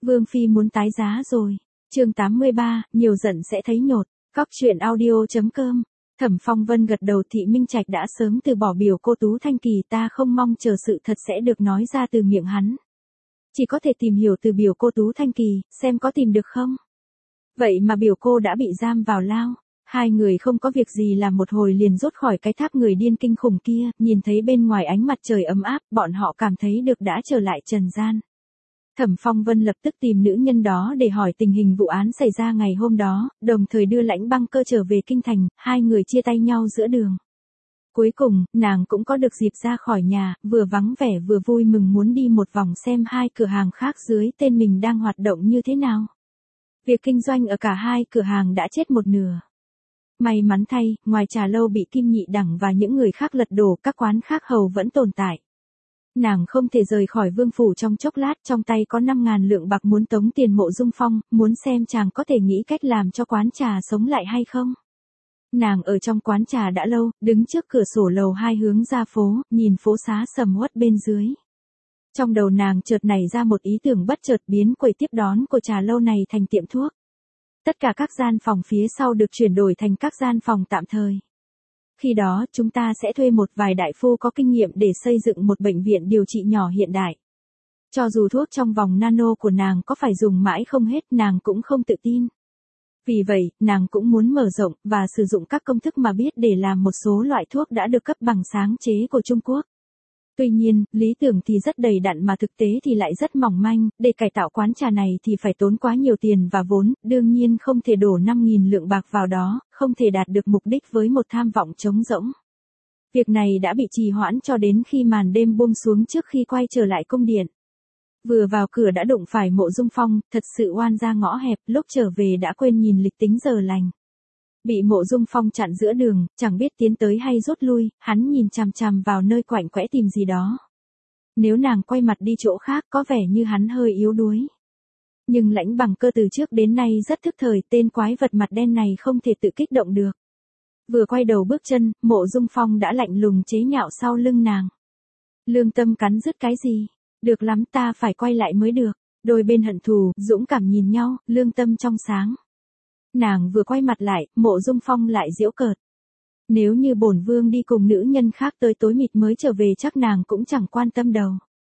Vương Phi muốn tái giá rồi. Chương 83, nhiều giận sẽ thấy nhột. Cóc truyện audio.com. Thẩm Phong Vân gật đầu. Thị Minh Trạch đã sớm từ bỏ biểu cô Tú Thanh Kỳ, ta không mong chờ sự thật sẽ được nói ra từ miệng hắn. Chỉ có thể tìm hiểu từ biểu cô Tú Thanh Kỳ, xem có tìm được không. Vậy mà biểu cô đã bị giam vào lao. Hai người không có việc gì làm một hồi liền rút khỏi cái tháp người điên kinh khủng kia, nhìn thấy bên ngoài ánh mặt trời ấm áp, bọn họ cảm thấy được đã trở lại trần gian. Thẩm Phong Vân lập tức tìm nữ nhân đó để hỏi tình hình vụ án xảy ra ngày hôm đó, đồng thời đưa Lãnh Băng Cơ trở về kinh thành, hai người chia tay nhau giữa đường. Cuối cùng, nàng cũng có được dịp ra khỏi nhà, vừa vắng vẻ vừa vui mừng muốn đi một vòng xem hai cửa hàng khác dưới tên mình đang hoạt động như thế nào. Việc kinh doanh ở cả hai cửa hàng đã chết một nửa. May mắn thay, ngoài trà lâu bị Kim Nhị Đẳng và những người khác lật đổ, các quán khác hầu vẫn tồn tại. Nàng không thể rời khỏi vương phủ trong chốc lát, trong tay có 5.000 lượng bạc muốn tống tiền Mộ Dung Phong, muốn xem chàng có thể nghĩ cách làm cho quán trà sống lại hay không. Nàng ở trong quán trà đã lâu, đứng trước cửa sổ lầu 2 hướng ra phố, nhìn phố xá sầm uất bên dưới. Trong đầu nàng chợt nảy ra một ý tưởng bất chợt, biến quầy tiếp đón của trà lâu này thành tiệm thuốc. Tất cả các gian phòng phía sau được chuyển đổi thành các gian phòng tạm thời. Khi đó chúng ta sẽ thuê một vài đại phu có kinh nghiệm để xây dựng một bệnh viện điều trị nhỏ hiện đại. Cho dù thuốc trong vòng nano của nàng có phải dùng mãi không hết, nàng cũng không tự tin. Vì vậy, nàng cũng muốn mở rộng và sử dụng các công thức mà biết để làm một số loại thuốc đã được cấp bằng sáng chế của Trung Quốc. Tuy nhiên, lý tưởng thì rất đầy đặn mà thực tế thì lại rất mỏng manh, để cải tạo quán trà này thì phải tốn quá nhiều tiền và vốn, đương nhiên không thể đổ 5.000 lượng bạc vào đó, không thể đạt được mục đích với một tham vọng trống rỗng. Việc này đã bị trì hoãn cho đến khi màn đêm buông xuống trước khi quay trở lại cung điện. Vừa vào cửa đã đụng phải Mộ Dung Phong, thật sự oan ra ngõ hẹp, lúc trở về đã quên nhìn lịch tính giờ lành. Bị Mộ Dung Phong chặn giữa đường, chẳng biết tiến tới hay rút lui, hắn nhìn chằm chằm vào nơi quạnh quẽ tìm gì đó. Nếu nàng quay mặt đi chỗ khác có vẻ như hắn hơi yếu đuối. Nhưng Lãnh Bằng Cơ từ trước đến nay rất thức thời, tên quái vật mặt đen này không thể tự kích động được. Vừa quay đầu bước chân, Mộ Dung Phong đã lạnh lùng chế nhạo sau lưng nàng. Lương tâm cắn rứt cái gì? Được lắm, ta phải quay lại mới được. Đôi bên hận thù, dũng cảm nhìn nhau, lương tâm trong sáng. Nàng vừa quay mặt lại, Mộ Dung Phong lại giễu cợt. Nếu như bổn vương đi cùng nữ nhân khác tới tối mịt mới trở về chắc nàng cũng chẳng quan tâm đâu.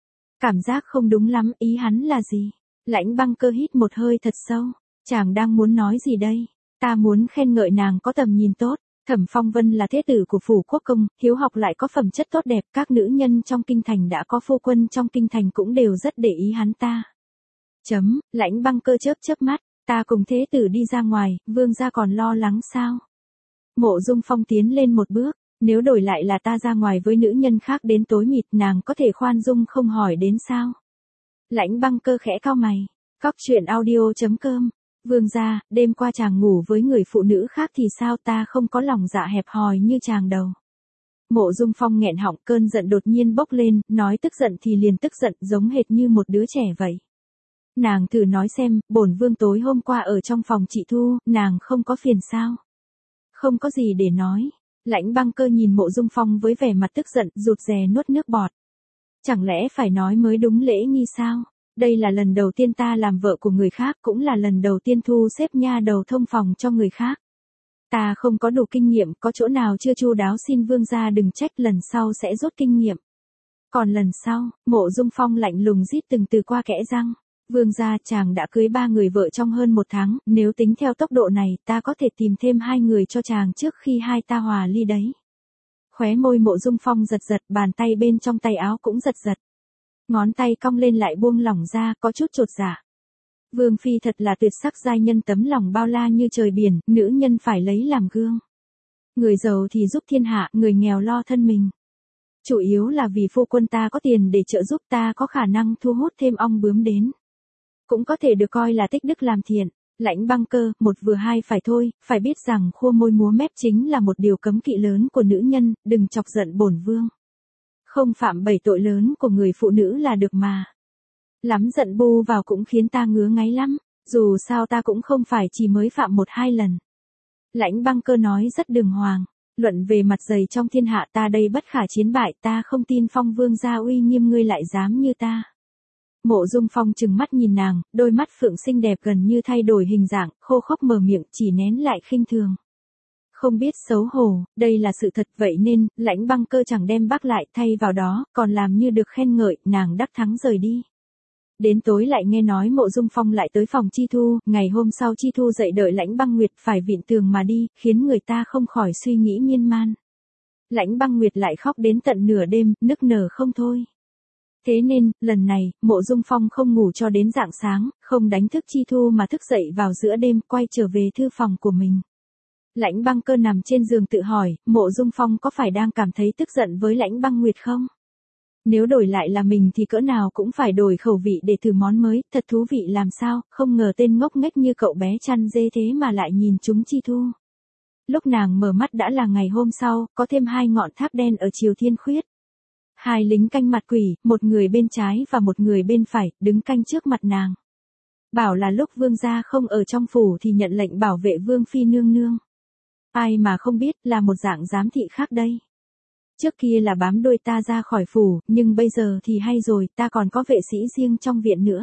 Cảm giác không đúng lắm, ý hắn là gì? Lãnh Băng Cơ hít một hơi thật sâu. Chàng đang muốn nói gì đây? Ta muốn khen ngợi nàng có tầm nhìn tốt. Thẩm Phong Vân là thế tử của phủ quốc công, hiếu học lại có phẩm chất tốt đẹp, các nữ nhân trong kinh thành đã có phu quân trong kinh thành cũng đều rất để ý hắn ta. Lãnh Băng Cơ chớp chớp mắt, ta cùng thế tử đi ra ngoài, vương gia còn lo lắng sao? Mộ Dung Phong tiến lên một bước, nếu đổi lại là ta ra ngoài với nữ nhân khác đến tối mịt, nàng có thể khoan dung không hỏi đến sao? Lãnh Băng Cơ khẽ cau mày. Cóc truyện audio.com. Vương gia, đêm qua chàng ngủ với người phụ nữ khác thì sao? Ta không có lòng dạ hẹp hòi như chàng đâu. Mộ Dung Phong nghẹn họng, cơn giận đột nhiên bốc lên, nói tức giận thì liền tức giận, giống hệt như một đứa trẻ vậy. Nàng thử nói xem, bổn vương tối hôm qua ở trong phòng chị Thu, nàng không có phiền sao? Không có gì để nói. Lãnh Băng Cơ nhìn Mộ Dung Phong với vẻ mặt tức giận, rụt rè nuốt nước bọt. Chẳng lẽ phải nói mới đúng lễ nghi sao? Đây là lần đầu tiên ta làm vợ của người khác, cũng là lần đầu tiên thu xếp nha đầu thông phòng cho người khác. Ta không có đủ kinh nghiệm, có chỗ nào chưa chu đáo xin vương gia đừng trách, lần sau sẽ rút kinh nghiệm. Còn lần sau, Mộ Dung Phong lạnh lùng rít từng từ qua kẽ răng. Vương gia, chàng đã cưới 3 người vợ trong hơn 1 tháng, nếu tính theo tốc độ này, ta có thể tìm thêm 2 người cho chàng trước khi hai ta hòa ly đấy. Khóe môi Mộ Dung Phong giật giật, bàn tay bên trong tay áo cũng giật giật. Ngón tay cong lên lại buông lỏng ra, có chút chột dạ. Vương phi thật là tuyệt sắc giai nhân, tấm lòng bao la như trời biển, nữ nhân phải lấy làm gương. Người giàu thì giúp thiên hạ, người nghèo lo thân mình. Chủ yếu là vì phu quân ta có tiền để trợ giúp, ta có khả năng thu hút thêm ong bướm đến. Cũng có thể được coi là tích đức làm thiện. Lãnh Băng Cơ, một vừa hai phải thôi, phải biết rằng khua môi múa mép chính là một điều cấm kỵ lớn của nữ nhân, đừng chọc giận bổn vương. Không phạm 7 tội lớn của người phụ nữ là được mà. Lắm giận bu vào cũng khiến ta ngứa ngáy lắm, dù sao ta cũng không phải chỉ mới phạm 1-2 lần. Lãnh Băng Cơ nói rất đường hoàng, luận về mặt dày trong thiên hạ ta đây bất khả chiến bại, ta không tin Phong vương gia uy nghiêm ngươi lại dám như ta. Mộ Dung Phong trừng mắt nhìn nàng, đôi mắt phượng xinh đẹp gần như thay đổi hình dạng, khô khốc mở miệng chỉ nén lại khinh thường. Không biết xấu hổ, đây là sự thật vậy nên, Lãnh Băng Cơ chẳng đem bác lại thay vào đó, còn làm như được khen ngợi, nàng đắc thắng rời đi. Đến tối lại nghe nói Mộ Dung Phong lại tới phòng Chi Thu, ngày hôm sau Chi Thu dậy đợi Lãnh Băng Nguyệt phải vịn tường mà đi, khiến người ta không khỏi suy nghĩ miên man. Lãnh Băng Nguyệt lại khóc đến tận nửa đêm, nức nở không thôi. Thế nên, lần này, Mộ Dung Phong không ngủ cho đến rạng sáng, không đánh thức Chi Thu mà thức dậy vào giữa đêm quay trở về thư phòng của mình. Lãnh Băng Cơ nằm trên giường tự hỏi, Mộ Dung Phong có phải đang cảm thấy tức giận với Lãnh Băng Nguyệt không? Nếu đổi lại là mình thì cỡ nào cũng phải đổi khẩu vị để thử món mới, thật thú vị làm sao, không ngờ tên ngốc nghếch như cậu bé chăn dê thế mà lại nhìn chúng Chi Thu. Lúc nàng mở mắt đã là ngày hôm sau, có thêm 2 ngọn tháp đen ở chiều thiên khuyết. 2 lính canh mặt quỷ, một người bên trái và một người bên phải, đứng canh trước mặt nàng. Bảo là lúc vương gia không ở trong phủ thì nhận lệnh bảo vệ vương phi nương nương. Ai mà không biết là một dạng giám thị khác đây. Trước kia là bám đuôi ta ra khỏi phủ, nhưng bây giờ thì hay rồi, ta còn có vệ sĩ riêng trong viện nữa.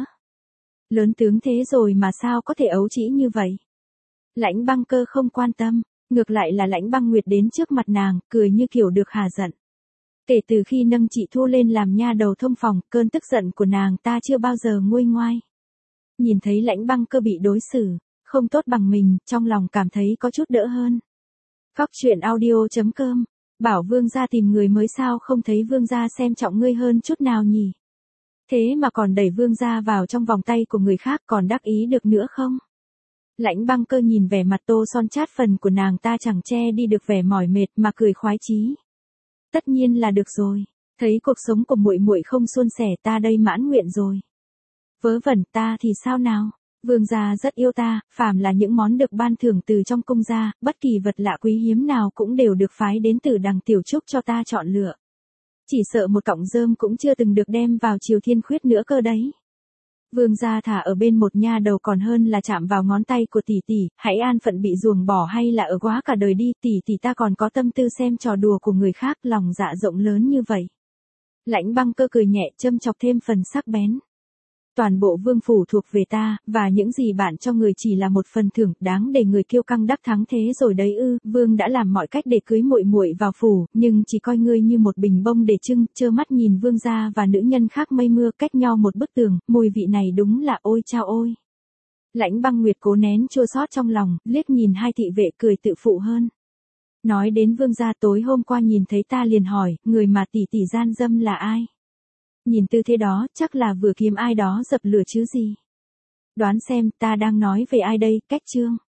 Lớn tướng thế rồi mà sao có thể ấu trĩ như vậy? Lãnh Băng Cơ không quan tâm, ngược lại là Lãnh Băng Nguyệt đến trước mặt nàng, cười như kiểu được hả giận. Kể từ khi nâng chị Thu lên làm nha đầu thông phòng, cơn tức giận của nàng ta chưa bao giờ nguôi ngoai. Nhìn thấy Lãnh Băng Cơ bị đối xử không tốt bằng mình, trong lòng cảm thấy có chút đỡ hơn. Phóc truyện audio.com. Bảo vương gia tìm người mới sao, không thấy vương gia xem trọng ngươi hơn chút nào nhỉ? Thế mà còn đẩy vương gia vào trong vòng tay của người khác, còn đắc ý được nữa không? Lãnh Băng Cơ nhìn vẻ mặt tô son chát phần của nàng ta chẳng che đi được vẻ mỏi mệt mà cười khoái chí. Tất nhiên là được rồi, thấy cuộc sống của muội muội không suôn sẻ ta đây mãn nguyện rồi. Vớ vẩn, ta thì sao nào? Vương gia rất yêu ta, phàm là những món được ban thưởng từ trong cung gia, bất kỳ vật lạ quý hiếm nào cũng đều được phái đến từ Đằng Tiểu Trúc cho ta chọn lựa. Chỉ sợ một cọng rơm cũng chưa từng được đem vào chiều thiên khuyết nữa cơ đấy. Vương gia thả ở bên một nha đầu còn hơn là chạm vào ngón tay của tỷ tỷ, hãy an phận bị ruồng bỏ hay là ở quá cả đời đi, tỷ tỷ ta còn có tâm tư xem trò đùa của người khác, lòng dạ rộng lớn như vậy. Lãnh Băng Cơ cười nhẹ châm chọc thêm phần sắc bén. Toàn bộ vương phủ thuộc về ta, và những gì bạn cho người chỉ là một phần thưởng, đáng để người kiêu căng đắc thắng thế rồi đấy ư? Vương đã làm mọi cách để cưới muội muội vào phủ, nhưng chỉ coi ngươi như một bình bông để trưng, trơ mắt nhìn vương gia và nữ nhân khác mây mưa cách nhau một bức tường, mùi vị này đúng là ôi chao ôi. Lãnh Băng Nguyệt cố nén chua xót trong lòng, liếc nhìn 2 thị vệ cười tự phụ hơn. Nói đến vương gia, tối hôm qua nhìn thấy ta liền hỏi, người mà tỷ tỷ gian dâm là ai? Nhìn tư thế đó, chắc là vừa kiếm ai đó dập lửa chứ gì. Đoán xem, ta đang nói về ai đây, Cách Trương.